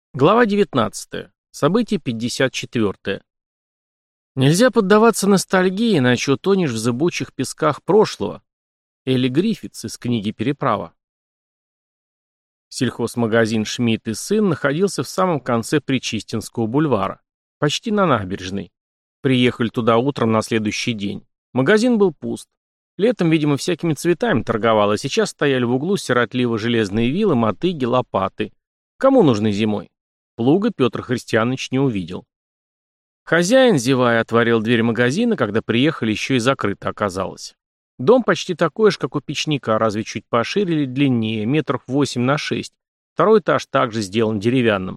Глава 19. Событие 54. Нельзя поддаваться ностальгии, иначе утонешь в зыбучих песках прошлого. Элли Гриффитс из книги «Переправа». Сельхозмагазин «Шмидт и сын» находился в самом конце Причистинского бульвара, почти на набережной. Приехали туда утром на следующий день. Магазин был пуст. Летом, видимо, всякими цветами торговал, а сейчас стояли в углу сиротливо железные вилы, мотыги, лопаты. Кому нужны зимой? Плуга Петр Христианович не увидел. Хозяин, зевая, отворил дверь магазина, когда приехали, еще и закрыто оказалось. Дом почти такой же, как у печника, разве чуть пошире или длиннее, метров 8 на 6. Второй этаж также сделан деревянным.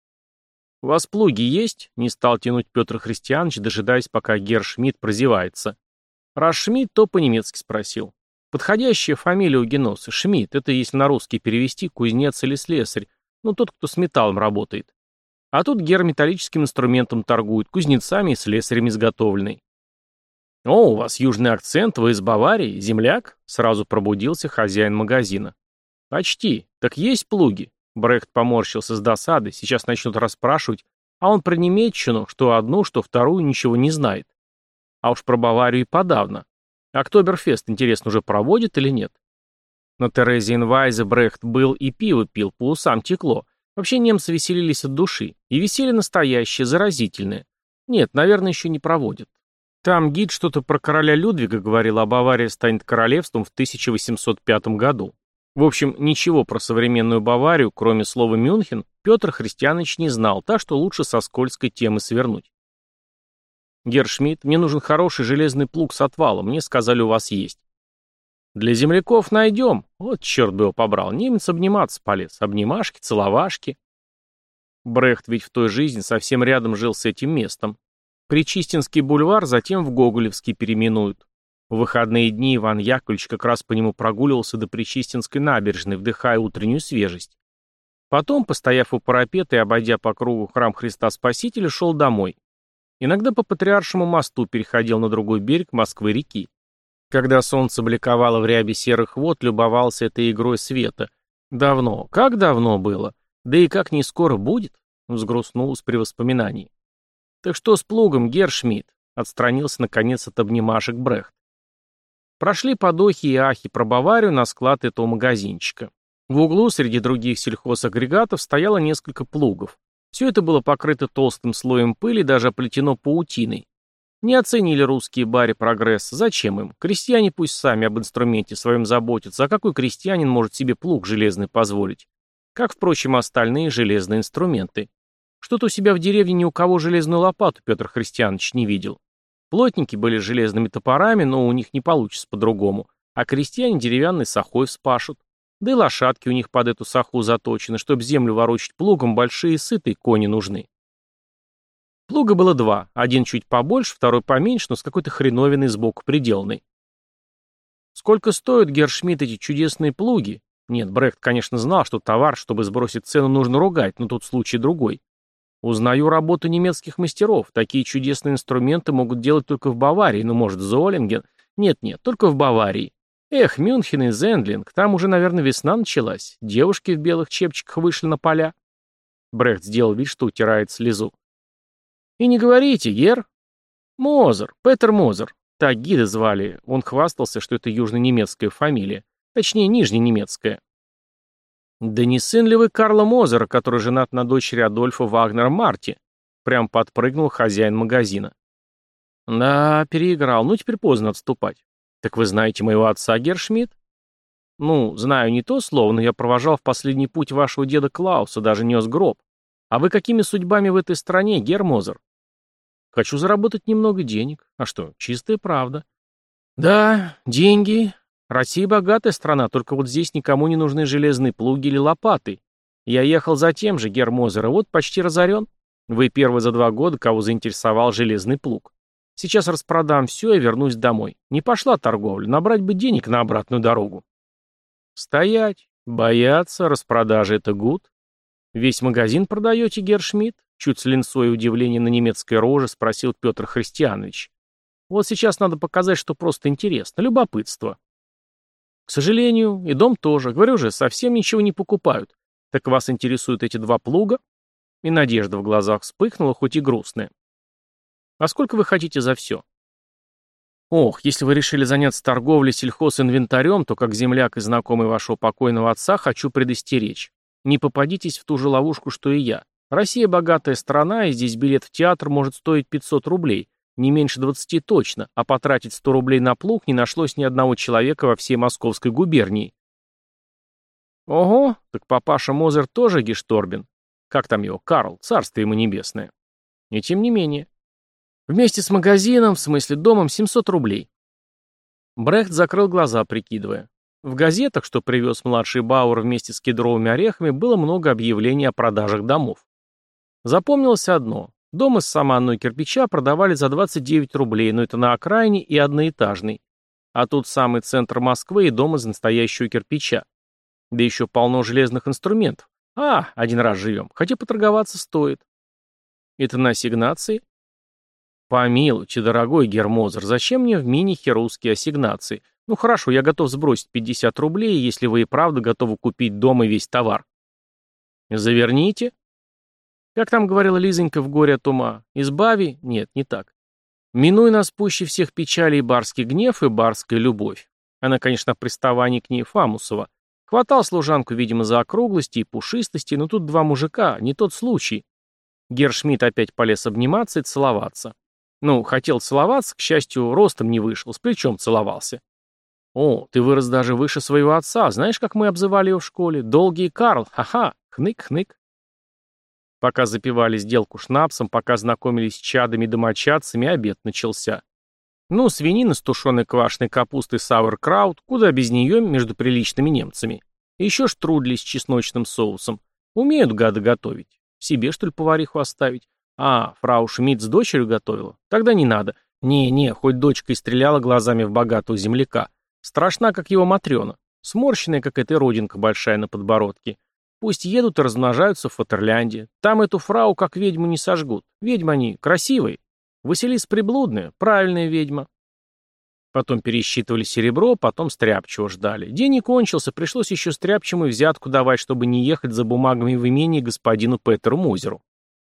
«У вас плуги есть?» — не стал тянуть Петр Христианович, дожидаясь, пока Герр Шмидт прозевается. Раз Шмидт, то по-немецки спросил. Подходящая фамилия у Геноса. Шмидт — это, если на русский перевести, кузнец или слесарь. Ну, тот, кто с металлом работает. А тут Гер металлическим инструментом торгует, кузнецами и слесарями изготовленный. «О, у вас южный акцент, вы из Баварии, земляк?» Сразу пробудился хозяин магазина. «Почти. Так есть плуги?» Брехт поморщился с досады, сейчас начнут расспрашивать, а он про немецчину, что одну, что вторую, ничего не знает. А уж про Баварию и подавно. Октоберфест, интересно, уже проводит или нет? На Терезиенвайзе Брехт был и пиво пил, по усам текло. Вообще немцы веселились от души. И веселье настоящее, заразительное. Нет, наверное, еще не проводят. Там гид что-то про короля Людвига говорил, а Бавария станет королевством в 1805 году. В общем, ничего про современную Баварию, кроме слова «Мюнхен», Петр Христианович не знал, так что лучше со скользкой темы свернуть. «Герр Шмидт, мне нужен хороший железный плуг с отвалом, мне сказали, у вас есть». «Для земляков найдем». Вот черт бы его побрал. Немец обниматься полез. Обнимашки, целовашки. Брехт ведь в той жизни совсем рядом жил с этим местом. Причистинский бульвар затем в Гоголевский переименуют. В выходные дни Иван Яковлевич как раз по нему прогуливался до Причистинской набережной, вдыхая утреннюю свежесть. Потом, постояв у парапета и обойдя по кругу храм Христа Спасителя, шел домой. Иногда по Патриаршему мосту переходил на другой берег Москвы-реки. Когда солнце бликовало в ряби серых вод, любовался этой игрой света. Давно, как давно было, да и как не скоро будет, взгрустнулся при воспоминании. Так что с плугом, Герр Шмидт? Отстранился наконец от обнимашек Брехт. Прошли подохи и ахи про Баварию на склад этого магазинчика. В углу среди других сельхозагрегатов стояло несколько плугов. Все это было покрыто толстым слоем пыли, даже оплетено паутиной. Не оценили русские бари прогресс. Зачем им? Крестьяне пусть сами об инструменте своем заботятся. А какой крестьянин может себе плуг железный позволить? Как, впрочем, остальные железные инструменты. Что-то у себя в деревне ни у кого железную лопату Петр Христианович не видел. Плотники были с железными топорами, но у них не получится по-другому. А крестьяне деревянной сахой вспашут. Да и лошадки у них под эту саху заточены. Чтобы землю ворочать плугом, большие сытые кони нужны. Плуга было два, один чуть побольше, второй поменьше, но с какой-то хреновиной сбоку приделанной. Сколько стоят, Герр Шмидт, эти чудесные плуги? Нет, Брехт, конечно, знал, что товар, чтобы сбросить цену, нужно ругать, но тут случай другой. Узнаю работу немецких мастеров, такие чудесные инструменты могут делать только в Баварии, ну, может, Золинген? Нет, только в Баварии. Эх, Мюнхен и Зендлинг, там уже, наверное, весна началась, девушки в белых чепчиках вышли на поля. Брехт сделал вид, что утирает слезу. «И не говорите, Гер?» «Мозер, Петер Мозер. Так гида звали. Он хвастался, что это южнонемецкая фамилия. Точнее, нижненемецкая». «Да не сын ли вы Карла Мозера, который женат на дочери Адольфа Вагнера Марти?» Прям подпрыгнул хозяин магазина. «Да, переиграл. Ну, теперь поздно отступать. Так вы знаете моего отца, Герр Шмидт?» «Ну, знаю не то слово, но я провожал в последний путь вашего деда Клауса, даже нес гроб. А вы какими судьбами в этой стране, Герр Мозер?» «Хочу заработать немного денег. А что, чистая правда». «Да, деньги. Россия богатая страна, только вот здесь никому не нужны железные плуги или лопаты. Я ехал за тем же, Герр Мозер, и вот почти разорен. Вы первый за 2 года, кого заинтересовал железный плуг. Сейчас распродам все и вернусь домой. Не пошла торговля, набрать бы денег на обратную дорогу». «Стоять. Бояться. Распродажа — это гуд. Весь магазин продаете, Герр Шмидт?» Чуть с линцой и удивлением на немецкой роже спросил Петр Христианович. «Вот сейчас надо показать, что просто интересно, любопытство». «К сожалению, и дом тоже. Говорю же, совсем ничего не покупают. Так вас интересуют эти 2 плуга?» И надежда в глазах вспыхнула, хоть и грустная. «А сколько вы хотите за все?» «Ох, если вы решили заняться торговлей сельхозинвентарем, то как земляк и знакомый вашего покойного отца хочу предостеречь. Не попадитесь в ту же ловушку, что и я. Россия богатая страна, и здесь билет в театр может стоить 500 рублей, не меньше 20 точно, а потратить 100 рублей на плуг не нашлось ни одного человека во всей Московской губернии». «Ого, так папаша Мозер тоже гешторбин. Как там его, Карл, царствие ему небесное». И тем не менее. Вместе с магазином, в смысле домом, 700 рублей. Брехт закрыл глаза, прикидывая. В газетах, что привез младший Бауэр вместе с кедровыми орехами, было много объявлений о продажах домов. Запомнилось одно. Дом из саманного кирпича продавали за 29 рублей, но это на окраине и одноэтажный. А тут самый центр Москвы и дом из настоящего кирпича. Да еще полно железных инструментов. Один раз живем, хотя поторговаться стоит. Это на ассигнации? Помилуйте, дорогой Гермозер, зачем мне в Минихе русские ассигнации? Ну хорошо, я готов сбросить 50 рублей, если вы и правда готовы купить дом и весь товар. Заверните. Как там говорила Лизонька в «Горе от ума»? Избави? Нет, не так. Минуй нас пуще всех печалей барский гнев и барская любовь. Она, конечно, в приставании к ней Фамусова. Хватал служанку, видимо, за округлости и пушистости, но тут два мужика, не тот случай. Гершмидт опять полез обниматься и целоваться. Ну, хотел целоваться, к счастью, ростом не вышел, с плечом целовался. О, ты вырос даже выше своего отца, знаешь, как мы обзывали его в школе? Долгий Карл, ха-ха, хнык-хнык. Пока запивали сделку шнапсом, пока знакомились с чадами и домочадцами, обед начался. Ну, свинина с тушеной квашеной капустой сауэркраут, куда без нее между приличными немцами. И еще штрудли с чесночным соусом. Умеют гады готовить. Себе, что ли, повариху оставить? Фрау Шмидт с дочерью готовила? Тогда не надо. Не, хоть дочка и стреляла глазами в богатого земляка. Страшна, как его Матрена. Сморщенная, как эта родинка большая на подбородке. Пусть едут и размножаются в Фатерлянде. Там эту фрау как ведьму не сожгут. Ведьмы они красивые. Василиса приблудная, правильная ведьма. Потом пересчитывали серебро, потом стряпчего ждали. День не кончился, пришлось еще стряпчему взятку давать, чтобы не ехать за бумагами в имение господину Петеру Мозеру.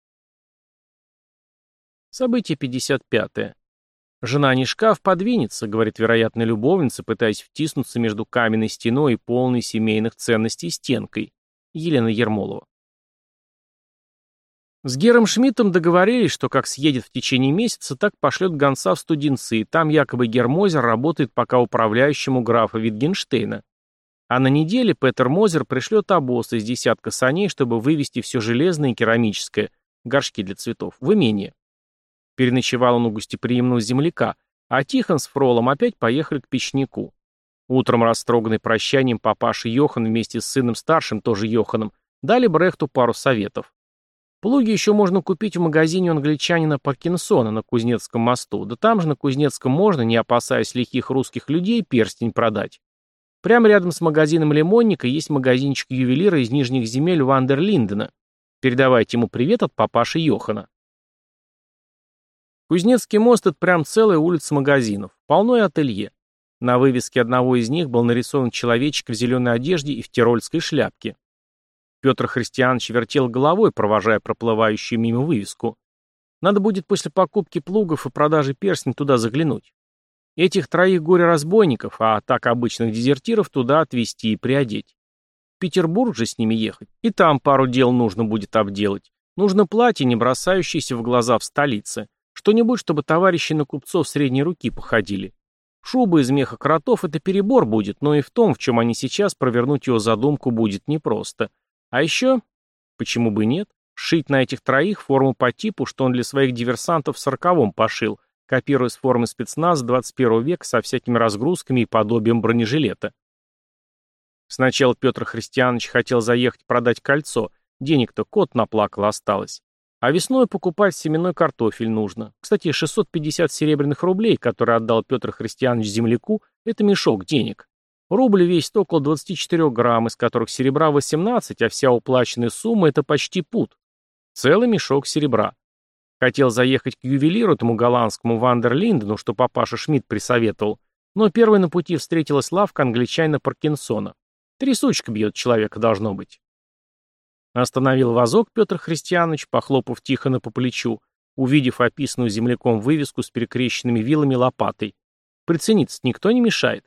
Событие 55-е. «Жена не шкаф подвинется», — говорит вероятная любовница, пытаясь втиснуться между каменной стеной и полной семейных ценностей стенкой. Елена Ермолова. С Гером Шмидтом договорились, что как съедет в течение месяца, так пошлет гонца в Студенцы, и там якобы Гер Мозер работает пока управляющим у графа Витгенштейна. А на неделе Петер Мозер пришлет обоз из десятка саней, чтобы вывезти все железное и керамическое, горшки для цветов, в имение. Переночевал он у гостеприимного земляка, а Тихон с Фролом опять поехали к печнику. Утром, растроганный прощанием, папаша Йохан вместе с сыном старшим, тоже Йоханом, дали Брехту пару советов. Плуги еще можно купить в магазине у англичанина Паркинсона на Кузнецком мосту, да там же на Кузнецком можно, не опасаясь лихих русских людей, перстень продать. Прямо рядом с магазином Лимонника есть магазинчик ювелира из нижних земель Вандерлиндена. Передавайте ему привет от папаши Йохана. Кузнецкий мост — это прям целая улица магазинов, полно и ателье. На вывеске одного из них был нарисован человечек в зеленой одежде и в тирольской шляпке. Петр Христианович вертел головой, провожая проплывающую мимо вывеску. Надо будет после покупки плугов и продажи перстней туда заглянуть. Этих троих горе-разбойников, а так обычных дезертиров, туда отвезти и приодеть. В Петербург же с ними ехать. И там пару дел нужно будет обделать. Нужно платье, не бросающееся в глаза в столице. Что-нибудь, чтобы товарищи на купцов средней руки походили. Шуба из меха кротов — это перебор будет, но и в том, в чем они сейчас, провернуть его задумку будет непросто. А еще, почему бы нет, сшить на этих троих форму по типу, что он для своих диверсантов в 40-м пошил, копируя с формы спецназа 21 века со всякими разгрузками и подобием бронежилета. Сначала Петр Христианович хотел заехать продать кольцо, денег-то кот наплакал осталось. А весной покупать семенной картофель нужно. Кстати, 650 серебряных рублей, которые отдал Петр Христианович земляку, это мешок денег. Рубль весит около 24 грамм, из которых серебра 18, а вся уплаченная сумма — это почти пуд. Целый мешок серебра. Хотел заехать к ювелиру, этому голландскому Вандерлиндену, что папаша Шмидт присоветовал, но первой на пути встретилась лавка англичанина Паркинсона. Трясучка бьет человека, должно быть. Остановил вазок Петр Христианович, похлопав Тихона по плечу, увидев описанную земляком вывеску с перекрещенными вилами лопатой. Прицениться никто не мешает.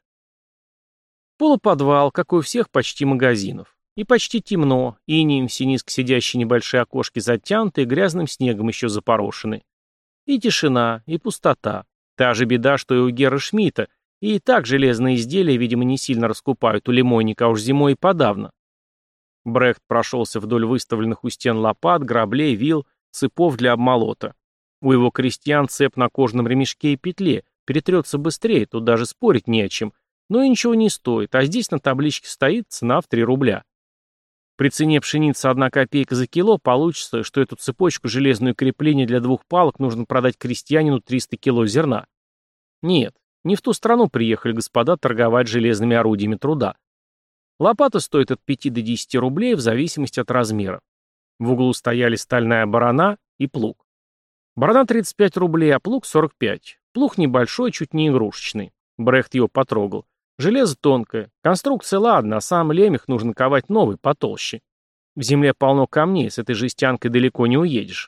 Полуподвал, как и у всех почти магазинов. И почти темно, инеем все низко сидящие небольшие окошки затянуты, грязным снегом еще запорошены. И тишина, и пустота. Та же беда, что и у Герра Шмидта, и так железные изделия, видимо, не сильно раскупают у лимонника, а уж зимой и подавно. Брехт прошелся вдоль выставленных у стен лопат, граблей, вил, цепов для обмолота. У его крестьян цеп на кожаном ремешке и петле, перетрется быстрее, тут даже спорить не о чем, но и ничего не стоит, а здесь на табличке стоит цена в 3 рубля. При цене пшеницы 1 копейка за кило получится, что эту цепочку железную крепления для 2 палок нужно продать крестьянину 300 кило зерна. Нет, не в ту страну приехали господа торговать железными орудиями труда. Лопата стоит от 5 до 10 рублей в зависимости от размера. В углу стояли стальная барана и плуг. Барана 35 рублей, а плуг 45. Плуг небольшой, чуть не игрушечный. Брехт его потрогал. Железо тонкое. Конструкция ладно, а сам лемех нужно ковать новый, потолще. В земле полно камней, с этой жестянкой далеко не уедешь.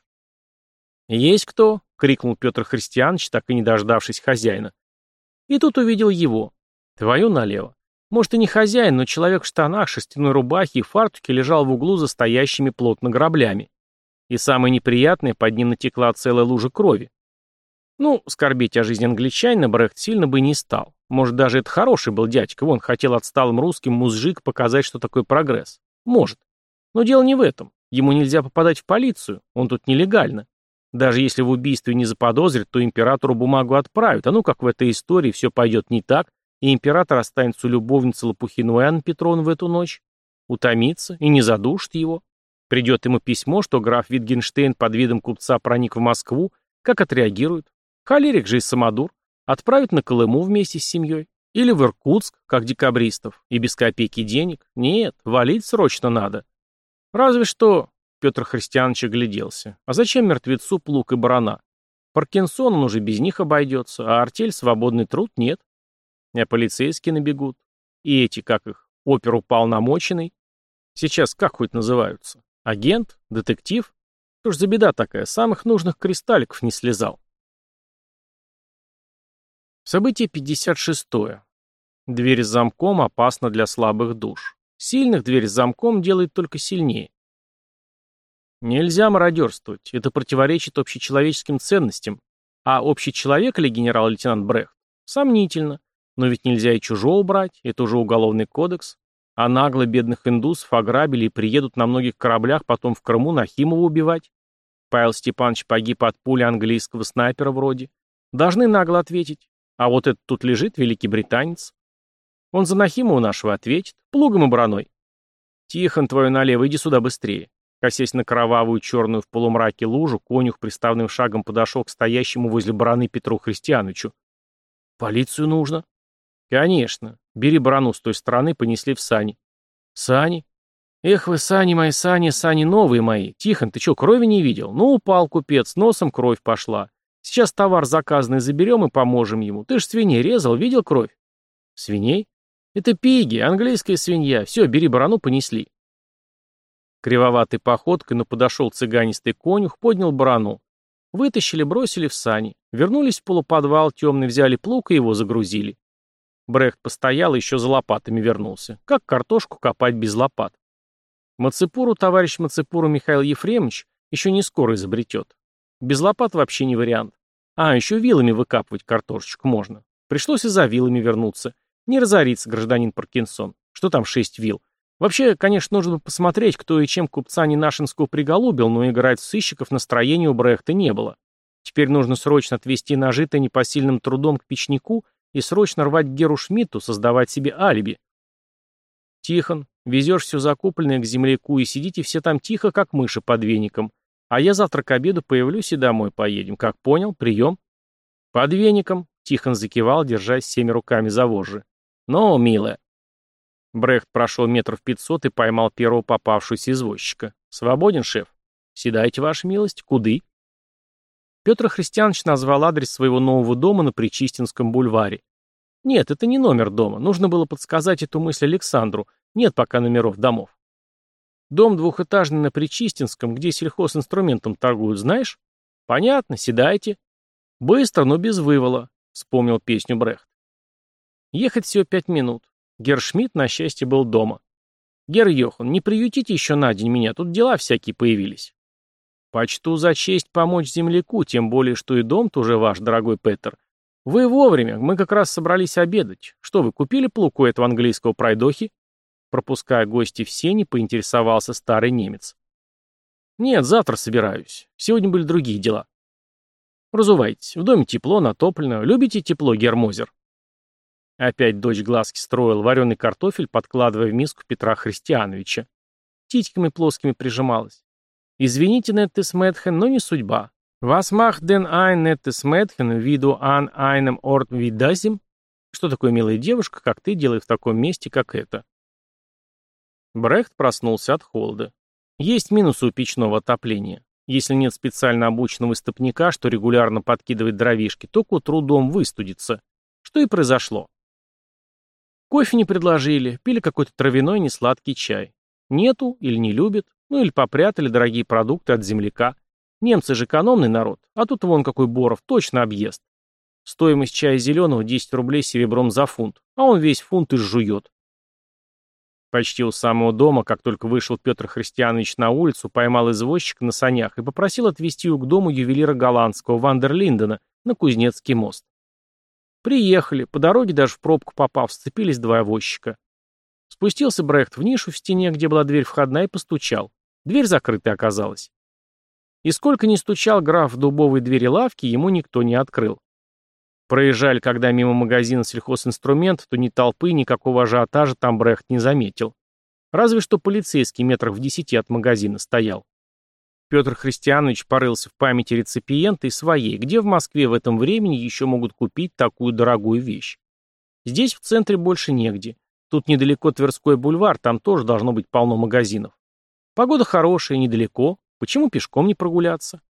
«Есть кто?» — крикнул Петр Христианович, так и не дождавшись хозяина. И тут увидел его. Твою налево. Может, и не хозяин, но человек в штанах, шерстяной рубахе и фартуке лежал в углу за стоящими плотно граблями. И самое неприятное, под ним натекла целая лужа крови. Ну, скорбеть о жизни англичанина Брехт сильно бы не стал. Может, даже это хороший был дядька, вон хотел отсталым русским музжик показать, что такое прогресс. Может. Но дело не в этом. Ему нельзя попадать в полицию, он тут нелегально. Даже если в убийстве не заподозрят, то императору бумагу отправят, а ну как в этой истории все пойдет не так, и император останется у любовницы Лопухиной Анны Петровны в эту ночь, утомится и не задушит его. Придет ему письмо, что граф Витгенштейн под видом купца проник в Москву, как отреагирует? Холерик же и самодур. Отправить на Колыму вместе с семьей. Или в Иркутск, как декабристов. И без копейки денег. Нет, валить срочно надо. Разве что... Петр Христианович огляделся. А зачем мертвецу плуг и барана? Паркинсон он уже без них обойдется, а артель свободный труд нет. А полицейские набегут. И эти, как их, оперуполномоченный. Сейчас как хоть называются? Агент? Детектив? Что ж за беда такая, самых нужных кристалликов не слезал. Событие 56. Дверь с замком опасна для слабых душ. Сильных дверь с замком делает только сильнее. Нельзя мародерствовать, это противоречит общечеловеческим ценностям. А общий человек или генерал-лейтенант Брехт? Сомнительно. Но ведь нельзя и чужого брать, это уже уголовный кодекс. А нагло бедных индусов ограбили и приедут на многих кораблях потом в Крыму Нахимова убивать. Павел Степанович погиб от пули английского снайпера вроде. Должны нагло ответить. А вот этот тут лежит, великий британец. Он за Нахимова нашего ответит, плугом и браной. Тихон, твою налево, иди сюда быстрее. Косясь на кровавую черную в полумраке лужу, конюх приставным шагом подошел к стоящему возле бараны Петру Христиановичу. Полицию нужно. Конечно. Бери барану с той стороны, понесли в сани. Сани? Эх вы, сани мои, сани новые мои. Тихон, ты что, крови не видел? Ну, упал купец, носом кровь пошла. Сейчас товар заказанный заберем и поможем ему. Ты ж свиней резал, видел кровь? Свиней? Это пиги, английская свинья. Все, бери барану, понесли. Кривоватой походкой, но подошел цыганистый конюх, поднял барану. Вытащили, бросили в сани. Вернулись в полуподвал темный, взяли плуг и его загрузили. Брехт постоял и еще за лопатами вернулся. Как картошку копать без лопат? Мацепуру, товарищ Мацепуру Михаил Ефремович, еще не скоро изобретет. Без лопат вообще не вариант. А, еще вилами выкапывать картошечку можно. Пришлось и за вилами вернуться. Не разориться, гражданин Паркинсон. Что там 6 вил? Вообще, конечно, нужно бы посмотреть, кто и чем купца Ненашинского приголубил, но играть в сыщиков настроения у Брехта не было. Теперь нужно срочно отвезти нажитое непосильным трудом к печнику и срочно рвать к Геру Шмидту, создавать себе алиби. Тихон, везешь все закупленное к земляку и сидите все там тихо, как мыши под веником. А я завтра к обеду появлюсь и домой поедем. Как понял? Прием? Под веником. Тихон закивал, держась всеми руками за вожжи. Ну, милая. Брехт прошел 500 метров и поймал первого попавшегося извозчика. «Свободен, шеф?» «Седайте, ваша милость. Куды?» Петр Христианович назвал адрес своего нового дома на Причистинском бульваре. Нет, это не номер дома. Нужно было подсказать эту мысль Александру. Нет пока номеров домов. Дом двухэтажный на Причистинском, где сельхозинструментом торгуют, знаешь? Понятно, седайте. Быстро, но без вывола, вспомнил песню Брехт. Ехать всего 5 минут. Герр Шмидт, на счастье, был дома. Герр Йохан, не приютите еще на день меня, тут дела всякие появились. Почту за честь помочь земляку, тем более, что и дом-то уже ваш, дорогой Петер. Вы вовремя, мы как раз собрались обедать. Что вы, купили плуг у этого английского пройдохи? Пропуская гостей в сени, поинтересовался старый немец. Нет, завтра собираюсь. Сегодня были другие дела. Разувайтесь. В доме тепло, натоплено. Любите тепло, Герр Мозер? Опять дочь глазки строил, вареный картофель, подкладывая в миску Петра Христиановича. Титьками плоскими прижималась. Извините, Неттес Мэтхен, но не судьба. Was macht denn ein nettes Mädchen, wie du an einem Ort wie diesem? Что такое милая девушка, как ты, делаешь в таком месте, как это? Брехт проснулся от холода. Есть минусы у печного отопления. Если нет специально обученного истопника, что регулярно подкидывает дровишки, то к утру дом выстудится. Что и произошло. Кофе не предложили, пили какой-то травяной несладкий чай. Нету или не любят, ну или попрятали дорогие продукты от земляка. Немцы же экономный народ, а тут вон какой Боров, точно объезд. Стоимость чая зеленого 10 рублей серебром за фунт, а он весь фунт и жует. Почти у самого дома, как только вышел Петр Христианович на улицу, поймал извозчика на санях и попросил отвезти его к дому ювелира голландского Вандерлиндена на Кузнецкий мост. Приехали, по дороге даже в пробку попав, сцепились два возчика. Спустился Брехт в нишу в стене, где была дверь входная, и постучал. Дверь закрытая оказалась. И сколько ни стучал граф в дубовой двери лавки, ему никто не открыл. Проезжали, когда мимо магазина сельхозинструмент, то ни толпы, никакого ажиотажа там Брехт не заметил. Разве что полицейский метрах в 10 от магазина стоял. Петр Христианович порылся в памяти реципиента и своей, где в Москве в этом времени еще могут купить такую дорогую вещь. Здесь в центре больше негде. Тут недалеко Тверской бульвар, там тоже должно быть полно магазинов. Погода хорошая, недалеко. Почему пешком не прогуляться?